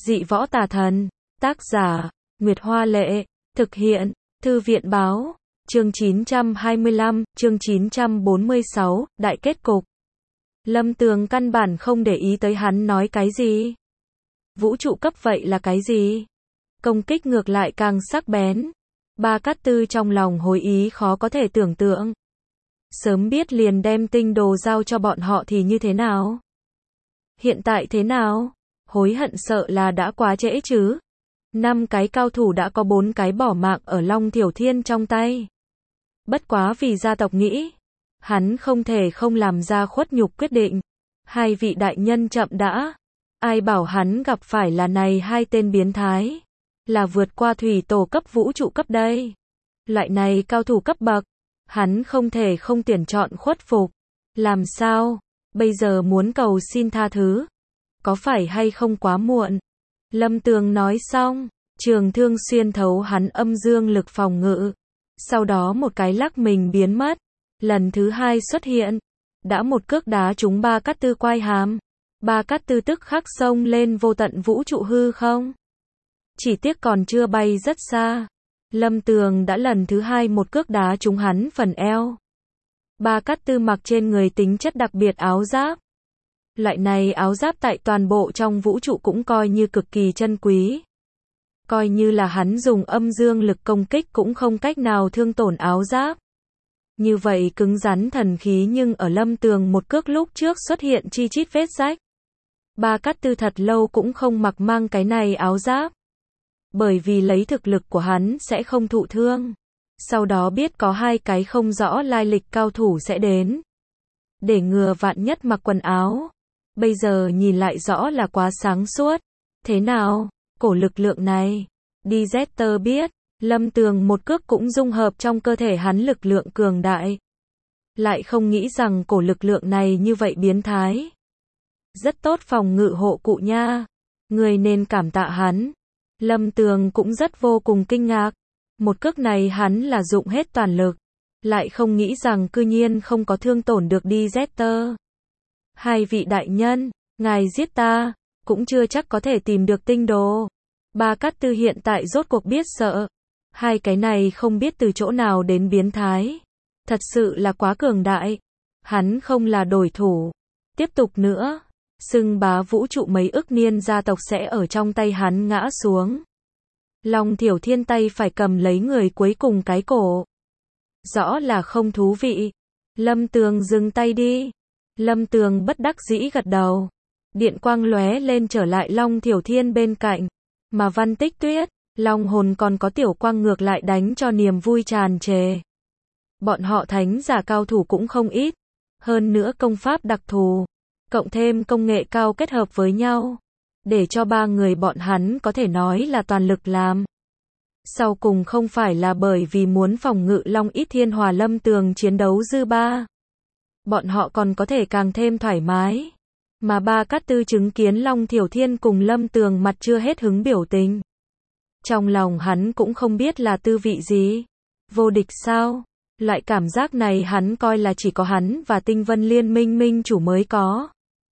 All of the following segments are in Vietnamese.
Dị võ tà thần. Tác giả, Nguyệt Hoa Lệ. Thực hiện, Thư viện Báo. Chương 925, chương 946, đại kết cục. Lâm Tường căn bản không để ý tới hắn nói cái gì. Vũ trụ cấp vậy là cái gì? Công kích ngược lại càng sắc bén. Ba Cát Tư trong lòng hối ý khó có thể tưởng tượng. Sớm biết liền đem tinh đồ giao cho bọn họ thì như thế nào? Hiện tại thế nào? Hối hận sợ là đã quá trễ chứ. 5 cái cao thủ đã có 4 cái bỏ mạng ở Long Thiểu Thiên trong tay. Bất quá vì gia tộc nghĩ, hắn không thể không làm ra khuất nhục quyết định. Hai vị đại nhân chậm đã. Ai bảo hắn gặp phải là này hai tên biến thái. Là vượt qua thủy tổ cấp vũ trụ cấp đây. Loại này cao thủ cấp bậc. Hắn không thể không tuyển chọn khuất phục. Làm sao? Bây giờ muốn cầu xin tha thứ. Có phải hay không quá muộn? Lâm Tường nói xong, trường thương xuyên thấu hắn âm dương lực phòng ngự. Sau đó một cái lắc mình biến mất. Lần thứ hai xuất hiện. Đã một cước đá trúng Ba Cát Tư quai hàm. Ba Cát Tư tức khắc xông lên vô tận vũ trụ hư không. Chỉ tiếc còn chưa bay rất xa. Lâm Tường đã lần thứ hai một cước đá trúng hắn phần eo. Ba Cát Tư mặc trên người tính chất đặc biệt áo giáp. Loại này áo giáp tại toàn bộ trong vũ trụ cũng coi như cực kỳ chân quý. Coi như là hắn dùng âm dương lực công kích cũng không cách nào thương tổn áo giáp. Như vậy cứng rắn thần khí nhưng ở Lâm Tường một cước lúc trước xuất hiện chi chít vết rách. Ba Cát Tư thật lâu cũng không mặc mang cái này áo giáp. Bởi vì lấy thực lực của hắn sẽ không thụ thương. Sau đó biết có hai cái không rõ lai lịch cao thủ sẽ đến. Để ngừa vạn nhất mặc quần áo. Bây giờ nhìn lại rõ là quá sáng suốt. Thế nào? Cổ lực lượng này. DZ biết. Lâm Tường một cước cũng dung hợp trong cơ thể hắn lực lượng cường đại. Lại không nghĩ rằng cổ lực lượng này như vậy biến thái. Rất tốt phòng ngự hộ cụ nha. Người nên cảm tạ hắn. Lâm Tường cũng rất vô cùng kinh ngạc. Một cước này hắn là dụng hết toàn lực. Lại không nghĩ rằng cư nhiên không có thương tổn được DZ. Hai vị đại nhân, ngài giết ta, cũng chưa chắc có thể tìm được tinh đồ. Ba Cát Tư hiện tại rốt cuộc biết sợ. Hai cái này không biết từ chỗ nào đến biến thái. Thật sự là quá cường đại. Hắn không là đối thủ. Tiếp tục nữa. Xưng bá vũ trụ mấy ức niên gia tộc sẽ ở trong tay hắn ngã xuống. Long Thiểu Thiên tay phải cầm lấy người cuối cùng cái cổ. Rõ là không thú vị. Lâm Tường dừng tay đi. Lâm Tường bất đắc dĩ gật đầu. Điện quang lóe lên trở lại Long Thiểu Thiên bên cạnh. Mà Văn Tích Tuyết, Long hồn còn có tiểu quang ngược lại đánh cho niềm vui tràn trề. Bọn họ thánh giả cao thủ cũng không ít. Hơn nữa công pháp đặc thù. Cộng thêm công nghệ cao kết hợp với nhau. Để cho ba người bọn hắn có thể nói là toàn lực làm. Sau cùng không phải là bởi vì muốn phòng ngự Long Ít Thiên hòa Lâm Tường chiến đấu dư ba. Bọn họ còn có thể càng thêm thoải mái. Mà Ba Cát Tư chứng kiến Long Thiểu Thiên cùng Lâm Tường mặt chưa hết hứng biểu tình. Trong lòng hắn cũng không biết là tư vị gì. Vô địch sao? Loại cảm giác này hắn coi là chỉ có hắn và Tinh Vân Liên minh minh chủ mới có.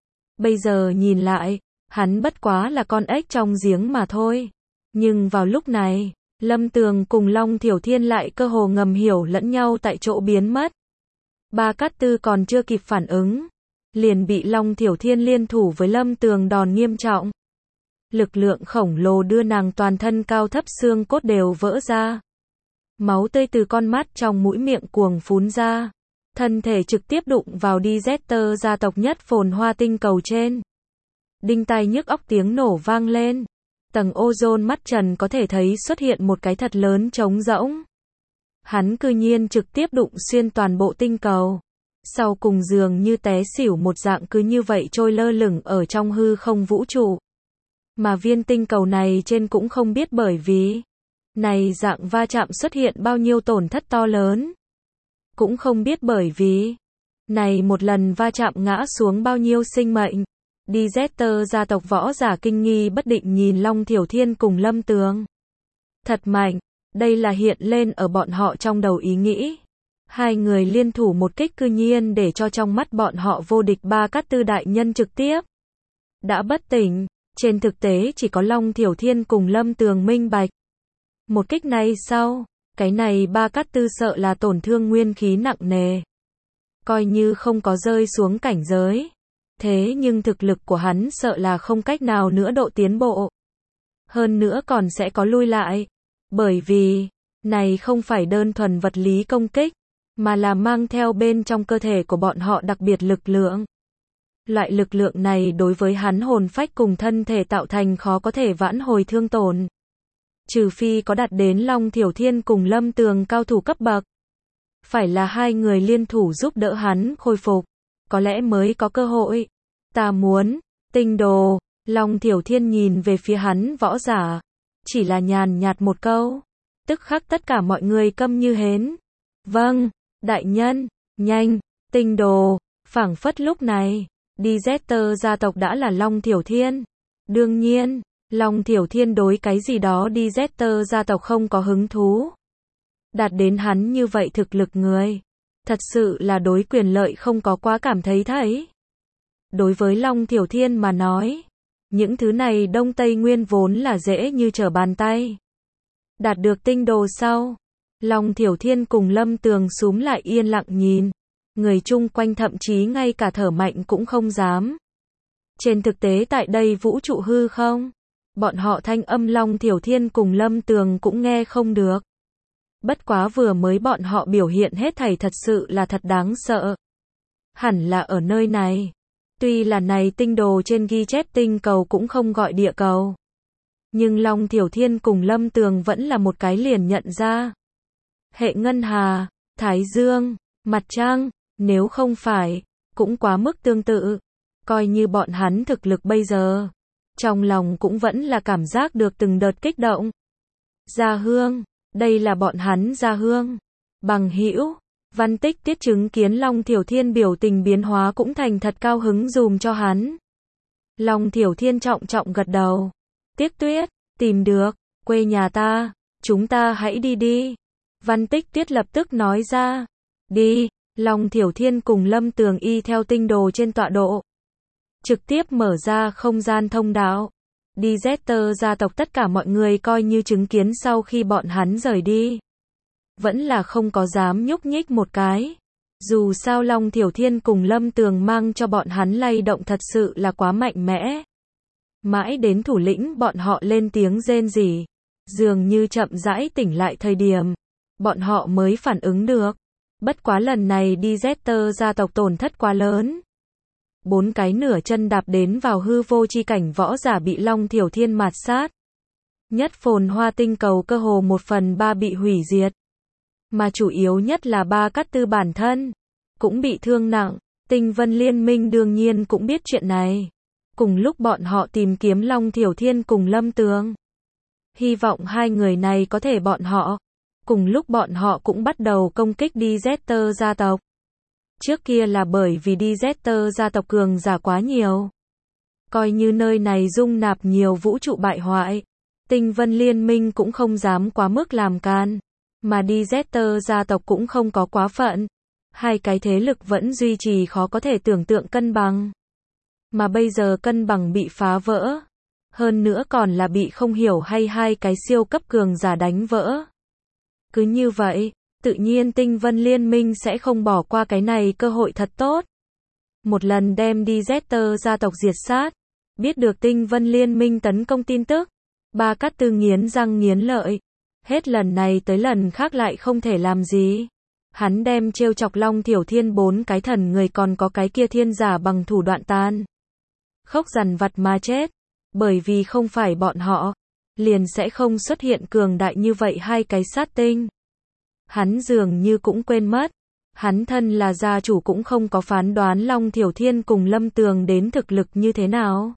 Bây giờ nhìn lại, hắn bất quá là con ếch trong giếng mà thôi. Nhưng vào lúc này, Lâm Tường cùng Long Thiểu Thiên lại cơ hồ ngầm hiểu lẫn nhau tại chỗ biến mất. Ba Cát Tư còn chưa kịp phản ứng. Liền bị Long Thiểu Thiên liên thủ với Lâm Tường đòn nghiêm trọng. Lực lượng khổng lồ đưa nàng toàn thân cao thấp xương cốt đều vỡ ra. Máu tươi từ con mắt trong mũi miệng cuồng phún ra. Thân thể trực tiếp đụng vào DZ gia tộc nhất phồn hoa tinh cầu trên. Đinh tai nhức óc tiếng nổ vang lên. Tầng ozone mắt trần có thể thấy xuất hiện một cái thật lớn trống rỗng. Hắn cư nhiên trực tiếp đụng xuyên toàn bộ tinh cầu. Sau cùng dường như té xỉu một dạng cứ như vậy trôi lơ lửng ở trong hư không vũ trụ. Mà viên tinh cầu này trên cũng không biết bởi vì này dạng va chạm xuất hiện bao nhiêu tổn thất to lớn. Cũng không biết bởi vì này một lần va chạm ngã xuống bao nhiêu sinh mệnh. DZ gia tộc võ giả kinh nghi bất định nhìn Long Thiểu Thiên cùng Lâm Tường. Thật mạnh, đây là hiện lên ở bọn họ trong đầu ý nghĩ. Hai người liên thủ một kích cư nhiên để cho trong mắt bọn họ vô địch Ba Cát Tư đại nhân trực tiếp đã bất tỉnh. Trên thực tế chỉ có Long Thiểu Thiên cùng Lâm Tường minh bạch. Một kích này sau, cái này Ba Cát Tư sợ là tổn thương nguyên khí nặng nề. Coi như không có rơi xuống cảnh giới. Thế nhưng thực lực của hắn sợ là không cách nào nữa độ tiến bộ. Hơn nữa còn sẽ có lui lại. Bởi vì, này không phải đơn thuần vật lý công kích, mà là mang theo bên trong cơ thể của bọn họ đặc biệt lực lượng. Loại lực lượng này đối với hắn hồn phách cùng thân thể tạo thành khó có thể vãn hồi thương tổn. Trừ phi có đạt đến Long Thiểu Thiên cùng Lâm Tường cao thủ cấp bậc. Phải là hai người liên thủ giúp đỡ hắn khôi phục, có lẽ mới có cơ hội. Ta muốn, tinh đồ, Long Thiểu Thiên nhìn về phía hắn võ giả. Chỉ là nhàn nhạt một câu. Tức khắc tất cả mọi người câm như hến. Vâng, đại nhân, nhanh, tinh đồ, phảng phất lúc này. Dizeter gia tộc đã là Long Thiểu Thiên. Đương nhiên, Long Thiểu Thiên đối cái gì đó Dizeter gia tộc không có hứng thú. Đạt đến hắn như vậy thực lực người. Thật sự là đối quyền lợi không có quá cảm thấy thấy. Đối với Long Thiểu Thiên mà nói, những thứ này Đông Tây Nguyên vốn là dễ như trở bàn tay. Đạt được tinh đồ sau, Long Thiểu Thiên cùng Lâm Tường xúm lại yên lặng nhìn. Người chung quanh thậm chí ngay cả thở mạnh cũng không dám. Trên thực tế tại đây vũ trụ hư không, bọn họ thanh âm Long Thiểu Thiên cùng Lâm Tường cũng nghe không được. Bất quá vừa mới bọn họ biểu hiện hết thảy thật sự là thật đáng sợ. Hẳn là ở nơi này. Tuy là này tinh đồ trên ghi chép tinh cầu cũng không gọi địa cầu. Nhưng Long Thiểu Thiên cùng Lâm Tường vẫn là một cái liền nhận ra. Hệ ngân hà, thái dương, mặt trăng, nếu không phải, cũng quá mức tương tự. Coi như bọn hắn thực lực bây giờ, trong lòng cũng vẫn là cảm giác được từng đợt kích động. Gia hương, đây là bọn hắn gia hương. Bằng hữu, Văn Tích Tiết chứng kiến Long Thiểu Thiên biểu tình biến hóa cũng thành thật cao hứng dùm cho hắn. Long Thiểu Thiên trọng trọng gật đầu. Tiếc Tuyết, tìm được, quê nhà ta, chúng ta hãy đi đi. Văn Tích Tiết lập tức nói ra. Đi, Long Thiểu Thiên cùng Lâm Tường y theo tinh đồ trên tọa độ. Trực tiếp mở ra không gian thông đạo. Dizeter gia tộc tất cả mọi người coi như chứng kiến sau khi bọn hắn rời đi. Vẫn là không có dám nhúc nhích một cái. Dù sao Long Thiểu Thiên cùng Lâm Tường mang cho bọn hắn lay động thật sự là quá mạnh mẽ. Mãi đến thủ lĩnh bọn họ lên tiếng rên rỉ. Dường như chậm rãi tỉnh lại thời điểm. Bọn họ mới phản ứng được. Bất quá lần này Dizeter gia tộc tổn thất quá lớn. 4 cái nửa chân đạp đến vào hư vô chi cảnh võ giả bị Long Thiểu Thiên mạt sát. Nhất phồn hoa tinh cầu cơ hồ 1/3 bị hủy diệt. Mà chủ yếu nhất là Ba Cát Tư bản thân, cũng bị thương nặng. Tinh Vân Liên minh đương nhiên cũng biết chuyện này. Cùng lúc bọn họ tìm kiếm Long Thiểu Thiên cùng Lâm Tường. Hy vọng hai người này có thể bọn họ. Cùng lúc bọn họ cũng bắt đầu công kích Dizeter gia tộc. Trước kia là bởi vì Dizeter gia tộc cường giả quá nhiều. Coi như nơi này dung nạp nhiều vũ trụ bại hoại. Tinh Vân Liên minh cũng không dám quá mức làm can. Mà Dizeter gia tộc cũng không có quá phận. Hai cái thế lực vẫn duy trì khó có thể tưởng tượng cân bằng. Mà bây giờ cân bằng bị phá vỡ. Hơn nữa còn là bị không hiểu hay hai cái siêu cấp cường giả đánh vỡ. Cứ như vậy, tự nhiên Tinh Vân Liên minh sẽ không bỏ qua cái này cơ hội thật tốt. Một lần đem Dizeter gia tộc diệt sát. Biết được Tinh Vân Liên minh tấn công tin tức. Ba Cát Tư nghiến răng nghiến lợi. Hết lần này tới lần khác lại không thể làm gì. Hắn đem trêu chọc Long Thiểu Thiên 4 cái thần người còn có cái kia thiên giả bằng thủ đoạn tan. Khốc dằn vặt mà chết. Bởi vì không phải bọn họ, liền sẽ không xuất hiện cường đại như vậy hai cái sát tinh. Hắn dường như cũng quên mất. Hắn thân là gia chủ cũng không có phán đoán Long Thiểu Thiên cùng Lâm Tường đến thực lực như thế nào.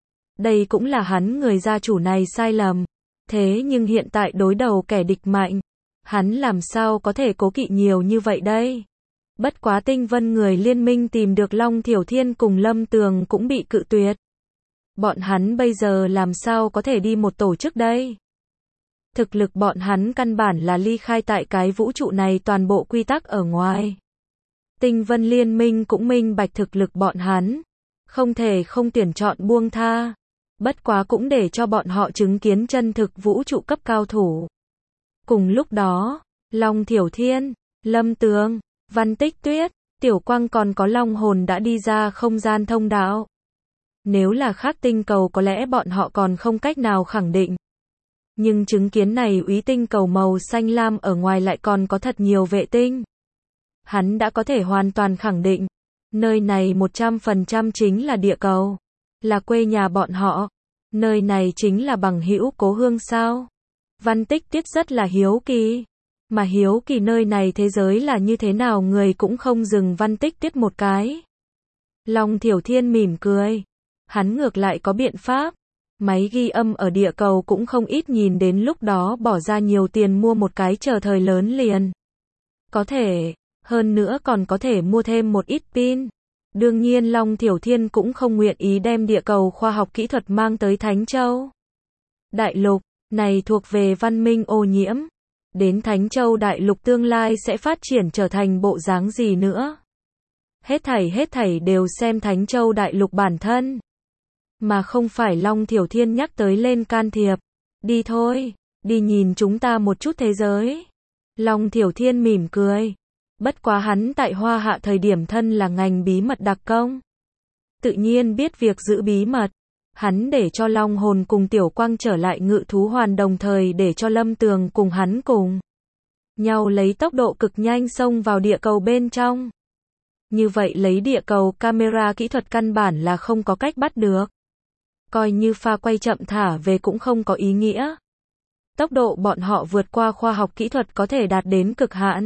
Đây cũng là hắn người gia chủ này sai lầm. Thế nhưng hiện tại đối đầu kẻ địch mạnh. Hắn làm sao có thể cố kỵ nhiều như vậy đây? Bất quá Tinh Vân người liên minh tìm được Long Thiểu Thiên cùng Lâm Tường cũng bị cự tuyệt. Bọn hắn bây giờ làm sao có thể đi một tổ chức đây? Thực lực bọn hắn căn bản là ly khai tại cái vũ trụ này toàn bộ quy tắc ở ngoài. Tinh Vân Liên minh cũng minh bạch thực lực bọn hắn. Không thể không tuyển chọn buông tha. Bất quá cũng để cho bọn họ chứng kiến chân thực vũ trụ cấp cao thủ. Cùng lúc đó, Long Thiểu Thiên, Lâm Tường, Văn Tích Tuyết, Tiểu Quang còn có Long Hồn đã đi ra không gian thông đạo. Nếu là khác tinh cầu có lẽ bọn họ còn không cách nào khẳng định. Nhưng chứng kiến này úy tinh cầu màu xanh lam ở ngoài lại còn có thật nhiều vệ tinh. Hắn đã có thể hoàn toàn khẳng định, nơi này 100% chính là địa cầu, là quê nhà bọn họ. Nơi này chính là bằng hữu cố hương sao? Văn Tích Tuyết rất là hiếu kỳ. Mà hiếu kỳ nơi này thế giới là như thế nào người cũng không dừng Văn Tích Tuyết một cái. Long Thiểu Thiên mỉm cười. Hắn ngược lại có biện pháp. Máy ghi âm ở địa cầu cũng không ít nhìn đến lúc đó bỏ ra nhiều tiền mua một cái chờ thời lớn liền. Có thể, hơn nữa còn có thể mua thêm một ít pin. Đương nhiên Long Thiểu Thiên cũng không nguyện ý đem địa cầu khoa học kỹ thuật mang tới Thánh Châu. Đại lục, này thuộc về văn minh ô nhiễm. Đến Thánh Châu đại lục tương lai sẽ phát triển trở thành bộ dáng gì nữa. Hết thảy đều xem Thánh Châu đại lục bản thân. Mà không phải Long Thiểu Thiên nhắc tới lên can thiệp. Đi thôi, đi nhìn chúng ta một chút thế giới. Long Thiểu Thiên mỉm cười. Bất quá hắn tại Hoa Hạ thời điểm thân là ngành bí mật đặc công. Tự nhiên biết việc giữ bí mật. Hắn để cho Long Hồn cùng Tiểu Quang trở lại Ngự Thú Hoàn đồng thời để cho Lâm Tường cùng hắn cùng nhau lấy tốc độ cực nhanh xông vào địa cầu bên trong. Như vậy lấy địa cầu camera kỹ thuật căn bản là không có cách bắt được. Coi như pha quay chậm thả về cũng không có ý nghĩa. Tốc độ bọn họ vượt qua khoa học kỹ thuật có thể đạt đến cực hạn.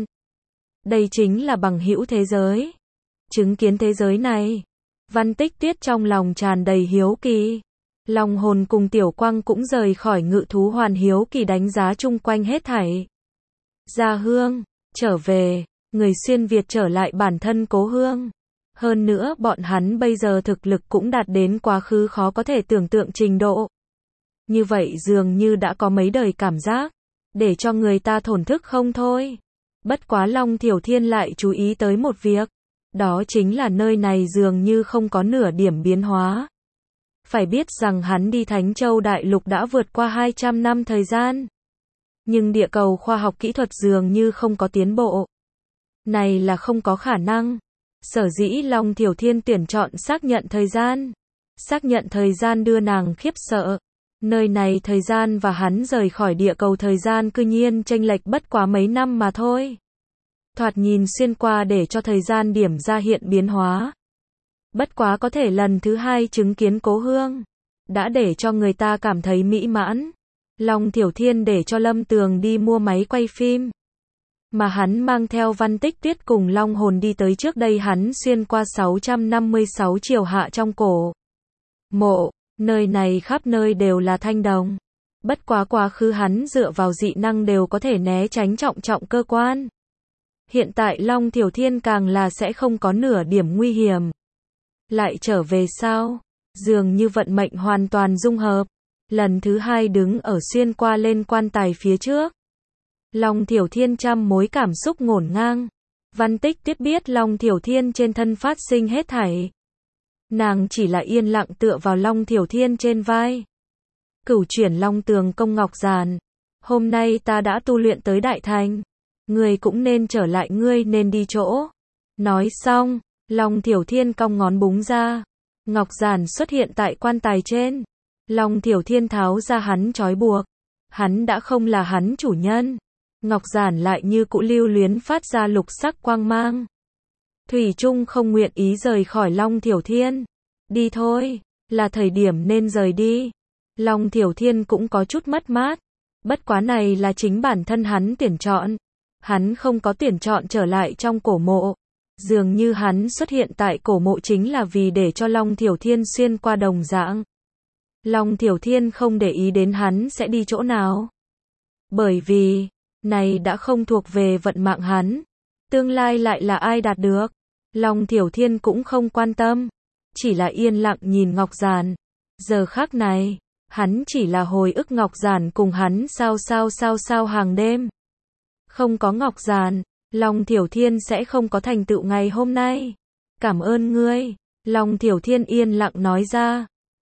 Đây chính là bằng hữu thế giới. Chứng kiến thế giới này, Văn Tích Tuyết trong lòng tràn đầy hiếu kỳ. Long Hồn cùng Tiểu Quang cũng rời khỏi Ngự Thú Hoàn hiếu kỳ đánh giá chung quanh hết thảy. Gia hương, trở về, người xuyên Việt trở lại bản thân cố hương. Hơn nữa bọn hắn bây giờ thực lực cũng đạt đến quá khứ khó có thể tưởng tượng trình độ. Như vậy dường như đã có mấy đời cảm giác, để cho người ta thổn thức không thôi. Bất quá Long Thiểu Thiên lại chú ý tới một việc. Đó chính là nơi này dường như không có nửa điểm biến hóa. Phải biết rằng hắn đi Thánh Châu đại lục đã vượt qua 200 năm thời gian. Nhưng địa cầu khoa học kỹ thuật dường như không có tiến bộ. Này là không có khả năng. Sở dĩ Long Thiểu Thiên tuyển chọn xác nhận thời gian. Xác nhận thời gian đưa nàng khiếp sợ. Nơi này thời gian và hắn rời khỏi địa cầu thời gian cư nhiên chênh lệch bất quá mấy năm mà thôi. Thoạt nhìn xuyên qua để cho thời gian điểm ra hiện biến hóa. Bất quá có thể lần thứ hai chứng kiến cố hương. Đã để cho người ta cảm thấy mỹ mãn. Long Thiểu Thiên để cho Lâm Tường đi mua máy quay phim. Mà hắn mang theo Văn Tích Tuyết cùng Long Hồn đi tới trước đây hắn xuyên qua 656 triều hạ trong cổ mộ. Nơi này khắp nơi đều là thanh đồng. Bất quá quá khứ hắn dựa vào dị năng đều có thể né tránh trọng cơ quan. Hiện tại Long Thiểu Thiên càng là sẽ không có nửa điểm nguy hiểm. Lại trở về sao? Dường như vận mệnh hoàn toàn dung hợp. Lần thứ hai đứng ở xuyên qua lên quan tài phía trước. Long Thiểu Thiên trăm mối cảm xúc ngổn ngang. Văn Tích Tuyết biết Long Thiểu Thiên trên thân phát sinh hết thảy. Nàng chỉ là yên lặng tựa vào Long Thiểu Thiên trên vai. Cửu chuyển Long Tường công ngọc giàn. Hôm nay ta đã tu luyện tới đại thành. Ngươi cũng nên trở lại ngươi nên đi chỗ. Nói xong, Long Thiểu Thiên cong ngón búng ra. Ngọc giản xuất hiện tại quan tài trên. Long Thiểu Thiên tháo ra hắn trói buộc. Hắn đã không là hắn chủ nhân. Ngọc giản lại như cũ lưu luyến phát ra lục sắc quang mang. Thủy Trung không nguyện ý rời khỏi Long Thiểu Thiên. Đi thôi, là thời điểm nên rời đi. Long Thiểu Thiên cũng có chút mất mát. Bất quá này là chính bản thân hắn tuyển chọn. Hắn không có tuyển chọn trở lại trong cổ mộ. Dường như hắn xuất hiện tại cổ mộ chính là vì để cho Long Thiểu Thiên xuyên qua đồng dạng. Long Thiểu Thiên không để ý đến hắn sẽ đi chỗ nào. Bởi vì, này đã không thuộc về vận mạng hắn. Tương lai lại là ai đạt được. Long Thiểu Thiên cũng không quan tâm. Chỉ là yên lặng nhìn Ngọc Giản. Giờ khắc này, hắn chỉ là hồi ức Ngọc Giản cùng hắn sao hàng đêm. Không có Ngọc Giản, Long Thiểu Thiên sẽ không có thành tựu ngày hôm nay. Cảm ơn ngươi. Long Thiểu Thiên yên lặng nói ra.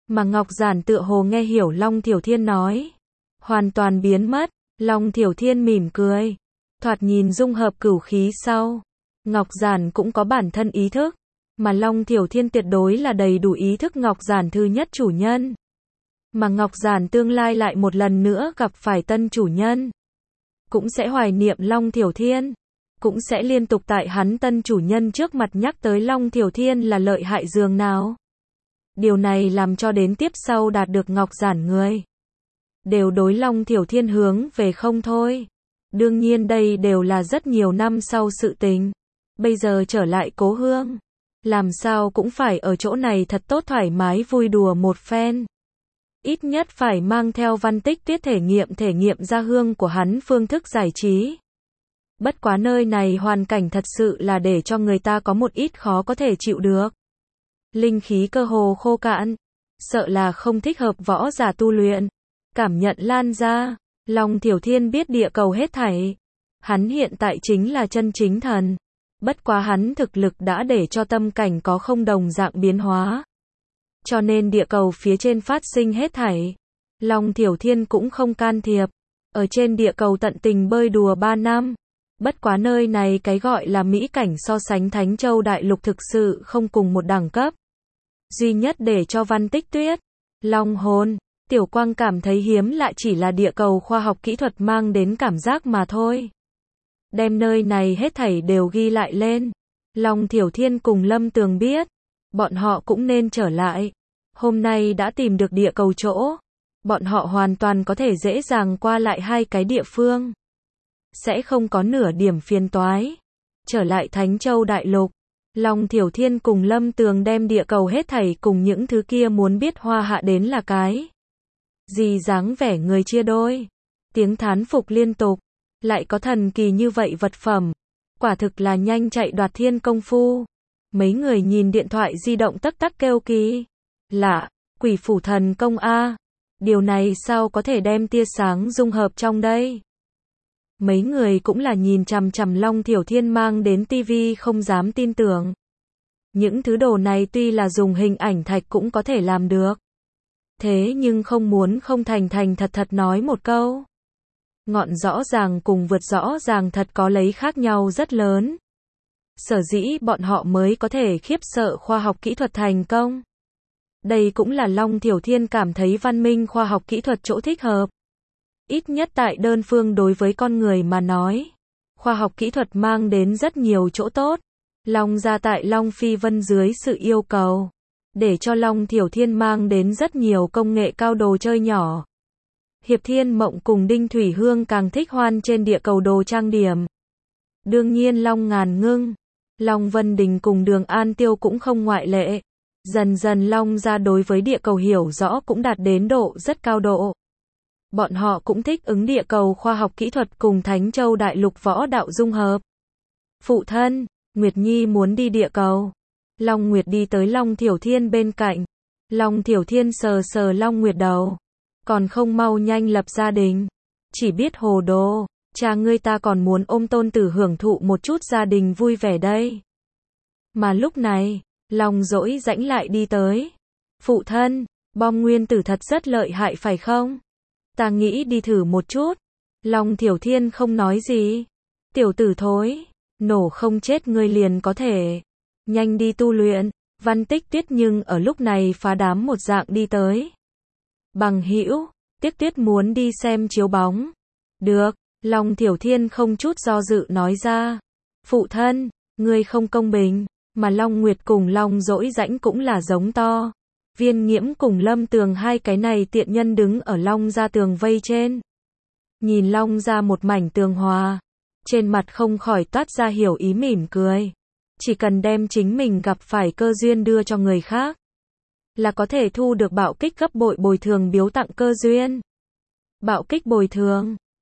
Mà Ngọc Giản tựa hồ nghe hiểu Long Thiểu Thiên nói. Hoàn toàn biến mất. Long Thiểu Thiên mỉm cười. Thoạt nhìn dung hợp cửu khí sau. Ngọc Giản cũng có bản thân ý thức. Mà Long Thiểu Thiên tuyệt đối là đầy đủ ý thức Ngọc Giản thứ nhất chủ nhân. Mà Ngọc Giản tương lai lại một lần nữa gặp phải tân chủ nhân. Cũng sẽ hoài niệm Long Thiểu Thiên. Cũng sẽ liên tục tại hắn tân chủ nhân trước mặt nhắc tới Long Thiểu Thiên là lợi hại dường nào. Điều này làm cho đến tiếp sau đạt được Ngọc Giản người. Đều đối Long Thiểu Thiên hướng về không thôi. Đương nhiên đây đều là rất nhiều năm sau sự tình. Bây giờ trở lại cố hương. Làm sao cũng phải ở chỗ này thật tốt thoải mái vui đùa một phen. Ít nhất phải mang theo Văn Tích Tuyết thể nghiệm ra hương của hắn phương thức giải trí. Bất quá nơi này hoàn cảnh thật sự là để cho người ta có một ít khó có thể chịu được. Linh khí cơ hồ khô cạn. Sợ là không thích hợp võ giả tu luyện. Cảm nhận lan ra. Long Thiểu Thiên biết địa cầu hết thảy. Hắn hiện tại chính là chân chính thần. Bất quá hắn thực lực đã để cho tâm cảnh có không đồng dạng biến hóa. Cho nên địa cầu phía trên phát sinh hết thảy. Long Thiểu Thiên cũng không can thiệp. Ở trên địa cầu tận tình bơi đùa 3 năm. Bất quá nơi này cái gọi là mỹ cảnh so sánh Thánh Châu Đại Lục thực sự không cùng một đẳng cấp. Duy nhất để cho Văn Tích Tuyết, Long Hồn, Tiểu Quang cảm thấy hiếm lạ chỉ là địa cầu khoa học kỹ thuật mang đến cảm giác mà thôi. Đem nơi này hết thảy đều ghi lại lên. Long Thiểu Thiên cùng Lâm Tường biết. Bọn họ cũng nên trở lại. Hôm nay đã tìm được địa cầu chỗ. Bọn họ hoàn toàn có thể dễ dàng qua lại hai cái địa phương. Sẽ không có nửa điểm phiền toái. Trở lại Thánh Châu Đại Lục. Long Thiểu Thiên cùng Lâm Tường đem địa cầu hết thảy cùng những thứ kia muốn biết hoa hạ đến là cái gì dáng vẻ người chia đôi. Tiếng thán phục liên tục. Lại có thần kỳ như vậy vật phẩm. Quả thực là nhanh chạy đoạt thiên công phu. Mấy người nhìn điện thoại di động tắc tắc kêu kỳ lạ, Quỷ Phủ Thần Công a. Điều này sao có thể đem tia sáng dung hợp trong đây? Mấy người cũng là nhìn chằm chằm Long Thiểu Thiên mang đến tivi không dám tin tưởng. Những thứ đồ này tuy là dùng hình ảnh thạch cũng có thể làm được. Thế nhưng không muốn không thành thật thật nói một câu. Ngọn rõ ràng cùng vượt rõ ràng thật có lấy khác nhau rất lớn. Sở dĩ bọn họ mới có thể khiếp sợ khoa học kỹ thuật thành công. Đây cũng là Long Thiểu Thiên cảm thấy văn minh khoa học kỹ thuật chỗ thích hợp. Ít nhất tại đơn phương đối với con người mà nói. Khoa học kỹ thuật mang đến rất nhiều chỗ tốt. Long gia tại Long Phi Vân dưới sự yêu cầu. Để cho Long Thiểu Thiên mang đến rất nhiều công nghệ cao đồ chơi nhỏ. Hiệp Thiên Mộng cùng Đinh Thủy Hương càng thích hoan trên địa cầu đồ trang điểm. Đương nhiên Long Ngàn Ngưng, Long Vân Đình cùng Đường An Tiêu cũng không ngoại lệ. Dần dần Long gia đối với địa cầu hiểu rõ cũng đạt đến độ rất cao độ. Bọn họ cũng thích ứng địa cầu khoa học kỹ thuật cùng Thánh Châu Đại Lục võ đạo dung hợp. Phụ thân, Nguyệt Nhi muốn đi địa cầu. Long Nguyệt đi tới Long Thiểu Thiên bên cạnh. Long Thiểu Thiên sờ sờ Long Nguyệt đầu. Còn không mau nhanh lập gia đình. Chỉ biết hồ đồ. Cha ngươi ta còn muốn ôm tôn tử hưởng thụ một chút gia đình vui vẻ đây. Mà lúc này, Long Dỗi rãnh lại đi tới. Phụ thân, bom nguyên tử thật rất lợi hại phải không? Ta nghĩ đi thử một chút. Long Thiểu Thiên không nói gì. Tiểu tử thối, nổ không chết ngươi liền có thể. Nhanh đi tu luyện. Văn Tích Tuyết nhưng ở lúc này phá đám một dạng đi tới. Bằng hữu, Tích Tuyết muốn đi xem chiếu bóng. Được, Long Thiểu Thiên không chút do dự nói ra. Phụ thân, ngươi không công bình. Mà Long Nguyệt cùng Long Dỗi rãnh cũng là giống to. Viên Nghiễm cùng Lâm Tường hai cái này tiện nhân đứng ở Long gia tường vây trên. Nhìn Long gia một mảnh tường hòa. Trên mặt không khỏi toát ra hiểu ý mỉm cười. Chỉ cần đem chính mình gặp phải cơ duyên đưa cho người khác. Là có thể thu được bạo kích gấp bội bồi thường biếu tặng cơ duyên. Bạo kích bồi thường.